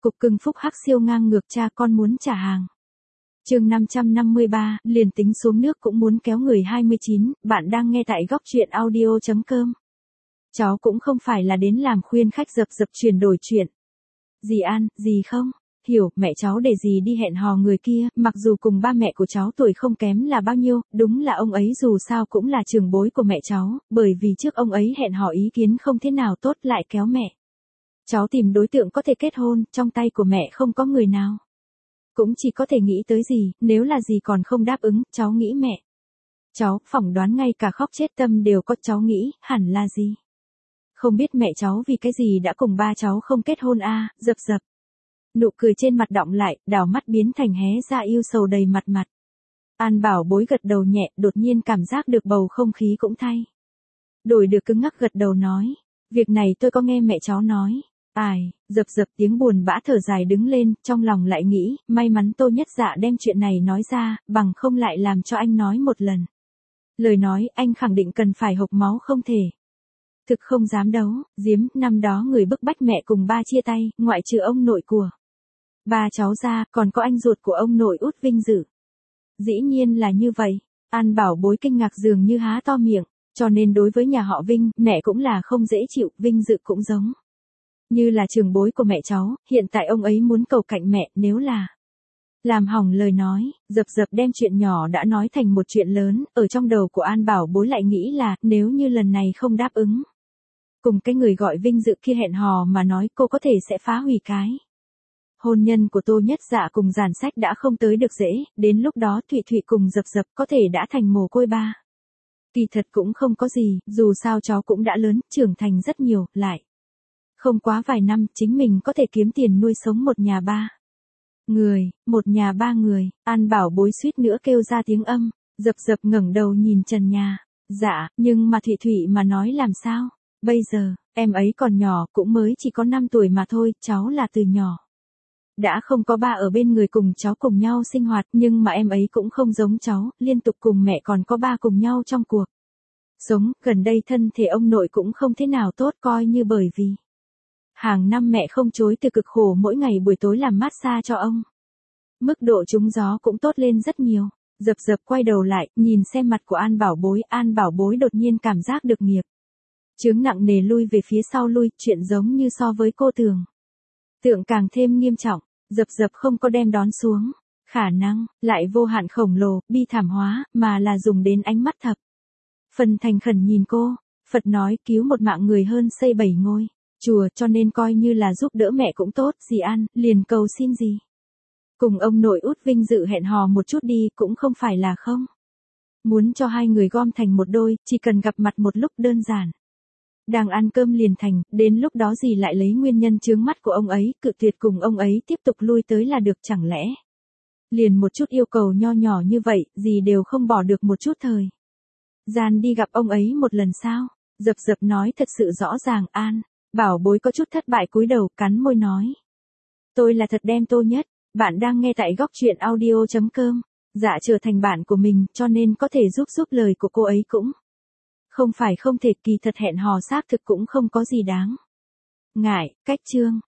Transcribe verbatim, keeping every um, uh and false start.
Cục cưng phúc hắc siêu ngang ngược cha con muốn trả hàng. Chương năm trăm năm mươi ba, liền tính xuống nước cũng muốn kéo người hai mươi chín, bạn đang nghe tại góc truyện audio chấm com. Cháu cũng không phải là đến làm khuyên khách dập dập chuyển đổi chuyện. Dì An, dì không? Hiểu, mẹ cháu để dì đi hẹn hò người kia, mặc dù cùng ba mẹ của cháu tuổi không kém là bao nhiêu, đúng là ông ấy dù sao cũng là trưởng bối của mẹ cháu, bởi vì trước ông ấy hẹn hò ý kiến không thế nào tốt lại kéo mẹ. Cháu tìm đối tượng có thể kết hôn, trong tay của mẹ không có người nào. Cũng chỉ có thể nghĩ tới gì, nếu là gì còn không đáp ứng, cháu nghĩ mẹ. Cháu, phỏng đoán ngay cả khóc chết tâm đều có, cháu nghĩ, hẳn là gì. Không biết mẹ cháu vì cái gì đã cùng ba cháu không kết hôn a à, dập dập. Nụ cười trên mặt đọng lại, đảo mắt biến thành hé ra yêu sầu đầy mặt mặt. An Bảo Bối gật đầu nhẹ, đột nhiên cảm giác được bầu không khí cũng thay. Đổi được cứng ngắc gật đầu nói, việc này tôi có nghe mẹ cháu nói. Ai, dập dập tiếng buồn bã thở dài đứng lên, trong lòng lại nghĩ, may mắn Tô Nhất Dạ đem chuyện này nói ra, bằng không lại làm cho anh nói một lần. Lời nói, anh khẳng định cần phải hộc máu không thể. Thực không dám đấu, Diếm, năm đó người bức bách mẹ cùng ba chia tay, ngoại trừ ông nội của ba cháu ra, còn có anh ruột của ông nội Út Vinh Dự. Dĩ nhiên là như vậy, An Bảo Bối kinh ngạc dường như há to miệng, cho nên đối với nhà họ Vinh, mẹ cũng là không dễ chịu, Vinh Dự cũng giống. Như là trưởng bối của mẹ cháu, hiện tại ông ấy muốn cầu cạnh mẹ, nếu là làm hỏng lời nói, dập dập đem chuyện nhỏ đã nói thành một chuyện lớn, ở trong đầu của An Bảo Bối lại nghĩ là, nếu như lần này không đáp ứng. Cùng cái người gọi Vinh Dự kia hẹn hò mà nói cô có thể sẽ phá hủy cái hôn nhân của Tô Nhất Dạ cùng Giản Sách đã không tới được dễ, đến lúc đó Thụy Thụy cùng dập dập có thể đã thành mồ côi ba. Kỳ thật cũng không có gì, dù sao cháu cũng đã lớn, trưởng thành rất nhiều, lại. Không quá vài năm, chính mình có thể kiếm tiền nuôi sống một nhà ba người, một nhà ba người. An Bảo Bối suýt nữa kêu ra tiếng âm, dập dập ngẩng đầu nhìn trần nhà. Dạ, nhưng mà Thụy Thụy mà nói làm sao? Bây giờ, em ấy còn nhỏ, cũng mới chỉ có năm tuổi mà thôi, cháu là từ nhỏ đã không có ba ở bên người cùng cháu cùng nhau sinh hoạt, nhưng mà em ấy cũng không giống cháu, liên tục cùng mẹ còn có ba cùng nhau trong cuộc sống. Gần đây thân thể ông nội cũng không thế nào tốt, coi như bởi vì hàng năm mẹ không chối từ cực khổ mỗi ngày buổi tối làm massage cho ông. Mức độ trúng gió cũng tốt lên rất nhiều. Dập dập quay đầu lại, nhìn xem mặt của An Bảo Bối, An Bảo Bối đột nhiên cảm giác được nghiệp chướng nặng nề lui về phía sau lui, chuyện giống như so với cô tưởng tượng càng thêm nghiêm trọng. Dập dập không có đem đón xuống, khả năng lại vô hạn khổng lồ, bi thảm hóa, mà là dùng đến ánh mắt thập phần thành khẩn nhìn cô. Phật nói cứu một mạng người hơn xây bảy ngôi chùa, cho nên coi như là giúp đỡ mẹ cũng tốt. Dì An, liền cầu xin gì cùng ông nội Út Vinh Dự hẹn hò một chút đi, cũng không phải là không muốn cho hai người gom thành một đôi, chỉ cần gặp mặt một lúc đơn giản. Đang ăn cơm liền thành, đến lúc đó dì lại lấy nguyên nhân chướng mắt của ông ấy, cự tuyệt cùng ông ấy tiếp tục lui tới là được, chẳng lẽ liền một chút yêu cầu nho nhỏ như vậy, dì đều không bỏ được một chút thời gian đi gặp ông ấy một lần sao? Dập dập nói thật sự rõ ràng. An Bảo Bối có chút thất bại cúi đầu, cắn môi nói. Tôi là thật đem Tô Nhất, bạn đang nghe tại góc truyện audio chấm com. Dạ trở thành bạn của mình, cho nên có thể giúp giúp lời của cô ấy cũng không phải không thể. Kỳ thật hẹn hò xác thực cũng không có gì đáng ngại. Cách chương